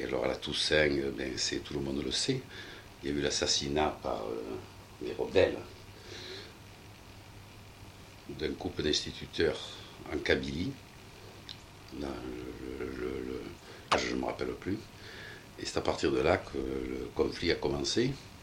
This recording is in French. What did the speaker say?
alors à la Toussaint, tout le monde le sait, il y a eu l'assassinat par les rebelles d'un couple d'instituteurs en Kabylie. Là, je ne me rappelle plus. Et c'est à partir de là que le conflit a commencé.